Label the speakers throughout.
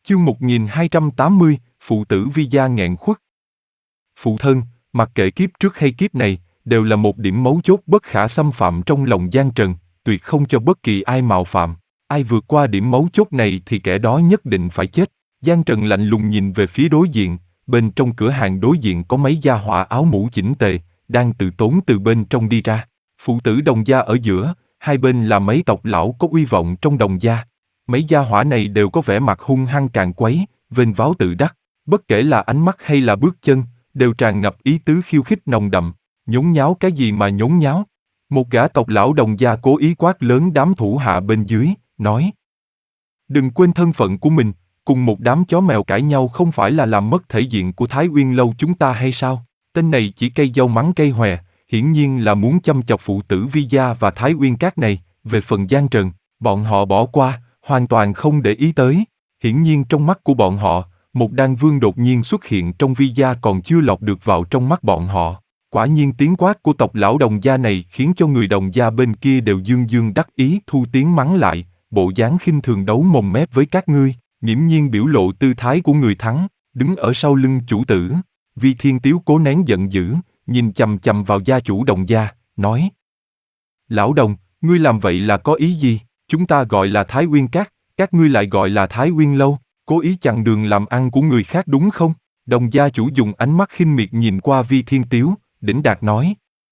Speaker 1: Chương 1280, phụ tử Vi Gia nghẹn khuất. Phụ thân, mặc kệ kiếp trước hay kiếp này, đều là một điểm mấu chốt bất khả xâm phạm trong lòng Giang Trần, tuyệt không cho bất kỳ ai mạo phạm. Ai vượt qua điểm mấu chốt này thì kẻ đó nhất định phải chết. Giang Trần lạnh lùng nhìn về phía đối diện, bên trong cửa hàng đối diện có mấy gia hỏa áo mũ chỉnh tề, đang từ tốn từ bên trong đi ra. Phụ tử Đồng gia ở giữa, hai bên là mấy tộc lão có uy vọng trong Đồng gia. Mấy gia hỏa này đều có vẻ mặt hung hăng càn quấy, vênh váo tự đắc, bất kể là ánh mắt hay là bước chân, đều tràn ngập ý tứ khiêu khích nồng đậm. Nhốn nháo cái gì mà nhốn nháo? Một gã tộc lão Đồng gia cố ý quát lớn đám thủ hạ bên dưới, nói: đừng quên thân phận của mình, cùng một đám chó mèo cãi nhau không phải là làm mất thể diện của Thái Uyên Lâu chúng ta hay sao? Tên này chỉ cây dâu mắng cây hòe, hiển nhiên là muốn châm chọc phụ tử Vi Gia và Thái Uyên Các này. Về phần Giang Trần, bọn họ bỏ qua, hoàn toàn không để ý tới. Hiển nhiên trong mắt của bọn họ, một đan vương đột nhiên xuất hiện trong Vi Gia còn chưa lọt được vào trong mắt bọn họ. Quả nhiên tiếng quát của tộc lão Đồng gia này khiến cho người Đồng gia bên kia đều dương dương đắc ý thu tiếng mắng lại, bộ dáng khinh thường đấu mồm mép với các ngươi, nghiễm nhiên biểu lộ tư thái của người thắng, đứng ở sau lưng chủ tử. Vi Thiên Tiếu cố nén giận dữ, nhìn chằm chằm vào gia chủ Đồng gia, nói: lão Đồng, ngươi làm vậy là có ý gì? Chúng ta gọi là Thái Uyên các ngươi lại gọi là Thái Uyên Lâu, cố ý chặn đường làm ăn của người khác đúng không? Đồng gia chủ dùng ánh mắt khinh miệt nhìn qua Vi Thiên Tiếu, đỉnh đạt nói: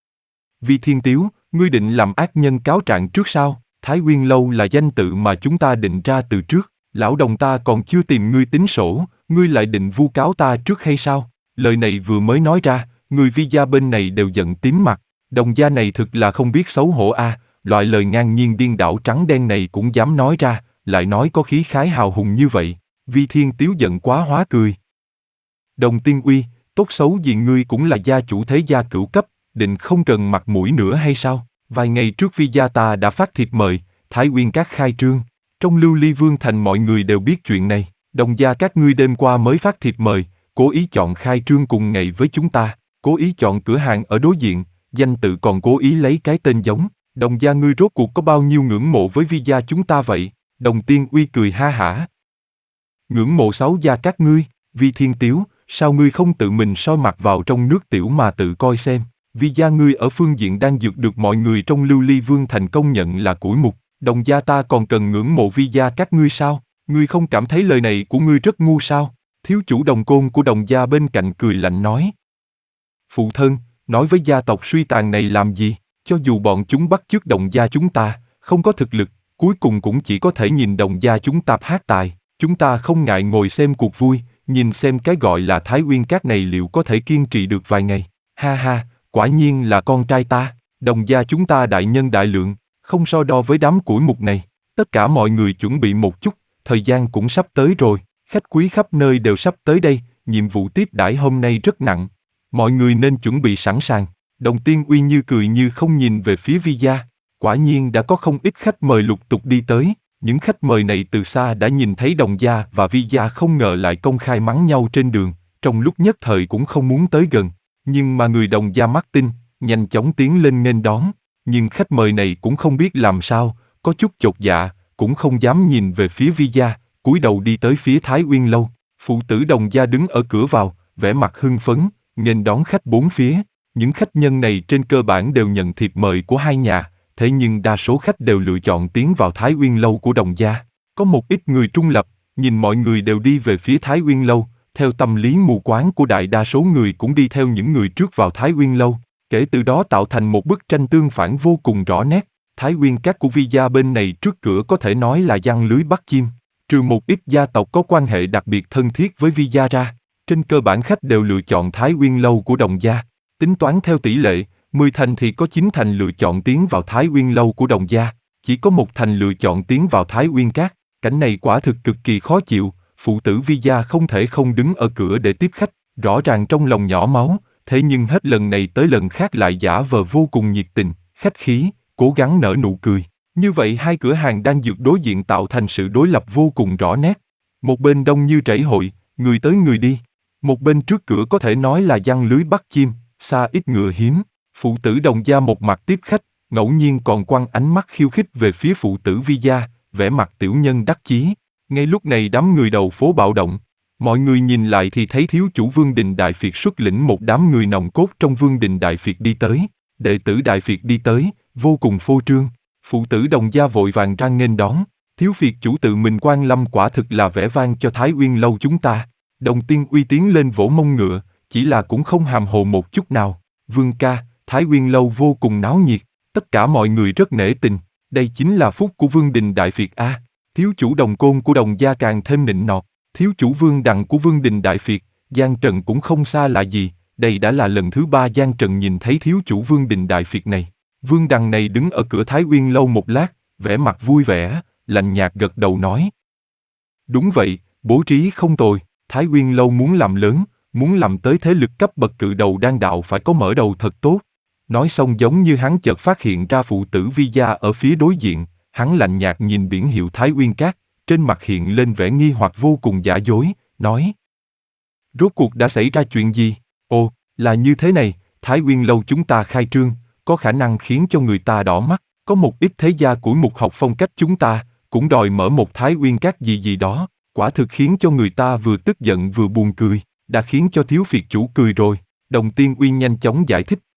Speaker 1: Vi Thiên Tiếu, ngươi định làm ác nhân cáo trạng trước sao? Thái Uyên Lâu là danh tự mà chúng ta định ra từ trước, lão Đồng ta còn chưa tìm ngươi tính sổ, ngươi lại định vu cáo ta trước hay sao? Lời này vừa mới nói ra, người Vi gia bên này đều giận tím mặt. Đồng gia này thực là không biết xấu hổ a, loại lời ngang nhiên điên đảo trắng đen này cũng dám nói ra, lại nói có khí khái hào hùng như vậy. Vi Thiên Tiếu giận quá hóa cười. Đồng Tiên Uy, tốt xấu gì ngươi cũng là gia chủ thế gia cửu cấp, định không cần mặt mũi nữa hay sao? Vài ngày trước Vi gia ta đã phát thiệp mời, Thái Uyên Các khai trương. Trong Lưu Ly Vương thành mọi người đều biết chuyện này. Đồng gia các ngươi đêm qua mới phát thiệp mời, cố ý chọn khai trương cùng ngày với chúng ta, cố ý chọn cửa hàng ở đối diện, danh tự còn cố ý lấy cái tên giống. Đồng gia ngươi rốt cuộc có bao nhiêu ngưỡng mộ với Vi gia chúng ta vậy? Đồng Tiên Uy cười ha hả. Ngưỡng mộ sáu gia các ngươi? Vi Thiên Tiếu, sao ngươi không tự mình soi mặt vào trong nước tiểu mà tự coi xem? Vi gia ngươi ở phương diện đang dược được mọi người trong Lưu Ly Vương thành công nhận là củi mục. Đồng gia ta còn cần ngưỡng mộ Vi gia các ngươi sao? Ngươi không cảm thấy lời này của ngươi rất ngu sao? Thiếu chủ Đồng Côn của Đồng gia bên cạnh cười lạnh nói: phụ thân, nói với gia tộc suy tàn này làm gì? Cho dù bọn chúng bắt chước Đồng gia chúng ta, không có thực lực, cuối cùng cũng chỉ có thể nhìn Đồng gia chúng ta hát tài. Chúng ta không ngại ngồi xem cuộc vui, nhìn xem cái gọi là Thái Uyên Các này liệu có thể kiên trì được vài ngày. Ha ha, quả nhiên là con trai ta. Đồng gia chúng ta đại nhân đại lượng, không so đo với đám củi mục này. Tất cả mọi người chuẩn bị một chút, thời gian cũng sắp tới rồi. Khách quý khắp nơi đều sắp tới đây, nhiệm vụ tiếp đãi hôm nay rất nặng. Mọi người nên chuẩn bị sẵn sàng. Đồng Tiên Uy như cười như không nhìn về phía Vi gia. Quả nhiên đã có không ít khách mời lục tục đi tới. Những khách mời này từ xa đã nhìn thấy Đồng gia và Vi gia không ngờ lại công khai mắng nhau trên đường, trong lúc nhất thời cũng không muốn tới gần. Nhưng mà người Đồng gia mắt tinh, nhanh chóng tiến lên nghênh đón. Nhưng khách mời này cũng không biết làm sao, có chút chột dạ, cũng không dám nhìn về phía Vi gia, cúi đầu đi tới phía Thái Uyên Lâu. Phụ tử Đồng gia đứng ở cửa vào, vẻ mặt hưng phấn, nghênh đón khách bốn phía. Những khách nhân này trên cơ bản đều nhận thiệp mời của hai nhà, thế nhưng đa số khách đều lựa chọn tiến vào Thái Uyên Lâu của Đồng gia. Có một ít người trung lập, nhìn mọi người đều đi về phía Thái Uyên Lâu, theo tâm lý mù quáng của đại đa số người cũng đi theo những người trước vào Thái Uyên Lâu. Kể từ đó tạo thành một bức tranh tương phản vô cùng rõ nét. Thái Uyên Các của Vi gia bên này trước cửa có thể nói là giăng lưới bắt chim, trừ một ít gia tộc có quan hệ đặc biệt thân thiết với Vi gia ra. Trên cơ bản khách đều lựa chọn Thái Uyên Lâu của Đồng gia. Tính toán theo tỷ lệ, 10 thành thì có 9 thành lựa chọn tiến vào Thái Uyên Lâu của Đồng gia, chỉ có 1 thành lựa chọn tiến vào Thái Uyên Các. Cảnh này quả thực cực kỳ khó chịu, phụ tử Vi gia không thể không đứng ở cửa để tiếp khách, rõ ràng trong lòng nhỏ máu, thế nhưng hết lần này tới lần khác lại giả vờ vô cùng nhiệt tình, khách khí, cố gắng nở nụ cười. Như vậy hai cửa hàng đang dược đối diện tạo thành sự đối lập vô cùng rõ nét. Một bên đông như chảy hội, người tới người đi. Một bên trước cửa có thể nói là giăng lưới bắt chim, xa ít ngựa hiếm. Phụ tử Đồng gia một mặt tiếp khách, ngẫu nhiên còn quăng ánh mắt khiêu khích về phía phụ tử Vi gia, vẻ mặt tiểu nhân đắc chí. Ngay lúc này đám người đầu phố bạo động. Mọi người nhìn lại thì thấy thiếu chủ Vương Đình Đại Việt xuất lĩnh một đám người nòng cốt trong Vương Đình Đại Việt đi tới. Đệ tử Đại Việt đi tới, vô cùng phô trương. Phụ tử Đồng Gia vội vàng ra nghênh đón. Thiếu Việt chủ tự mình quan lâm quả thực là vẻ vang cho Thái Uyên lâu chúng ta. Đồng Tiên Uy tiến lên vỗ mông ngựa, chỉ là cũng không hàm hồ một chút nào. Vương ca, Thái Uyên lâu vô cùng náo nhiệt, tất cả mọi người rất nể tình. Đây chính là phúc của Vương Đình Đại Việt a. Thiếu chủ Đồng Côn của Đồng Gia càng thêm nịnh nọt. Thiếu chủ Vương Đằng của Vương Đình Đại Việt, Giang Trần cũng không xa lạ gì. Đây đã là lần thứ 3 Giang Trần nhìn thấy thiếu chủ Vương Đình Đại Việt này. Vương Đằng này đứng ở cửa Thái Uyên lâu một lát, vẻ mặt vui vẻ, lạnh nhạt gật đầu nói. Đúng vậy, bố trí không tồi, Thái Uyên lâu muốn làm lớn, muốn làm tới thế lực cấp bậc cự đầu đan đạo phải có mở đầu thật tốt. Nói xong giống như hắn chợt phát hiện ra phụ tử Vi Gia ở phía đối diện, hắn lạnh nhạt nhìn biển hiệu Thái Uyên Các, trên mặt hiện lên vẻ nghi hoặc vô cùng giả dối, nói. Rốt cuộc đã xảy ra chuyện gì? Ồ, là như thế này, Thái Uyên lâu chúng ta khai trương, có khả năng khiến cho người ta đỏ mắt, có một ít thế gia của Mục học phong cách chúng ta, cũng đòi mở một Thái Uyên Các gì gì đó, quả thực khiến cho người ta vừa tức giận vừa buồn cười, đã khiến cho thiếu Việt chủ cười rồi. Đồng Tiên Uy nhanh chóng giải thích,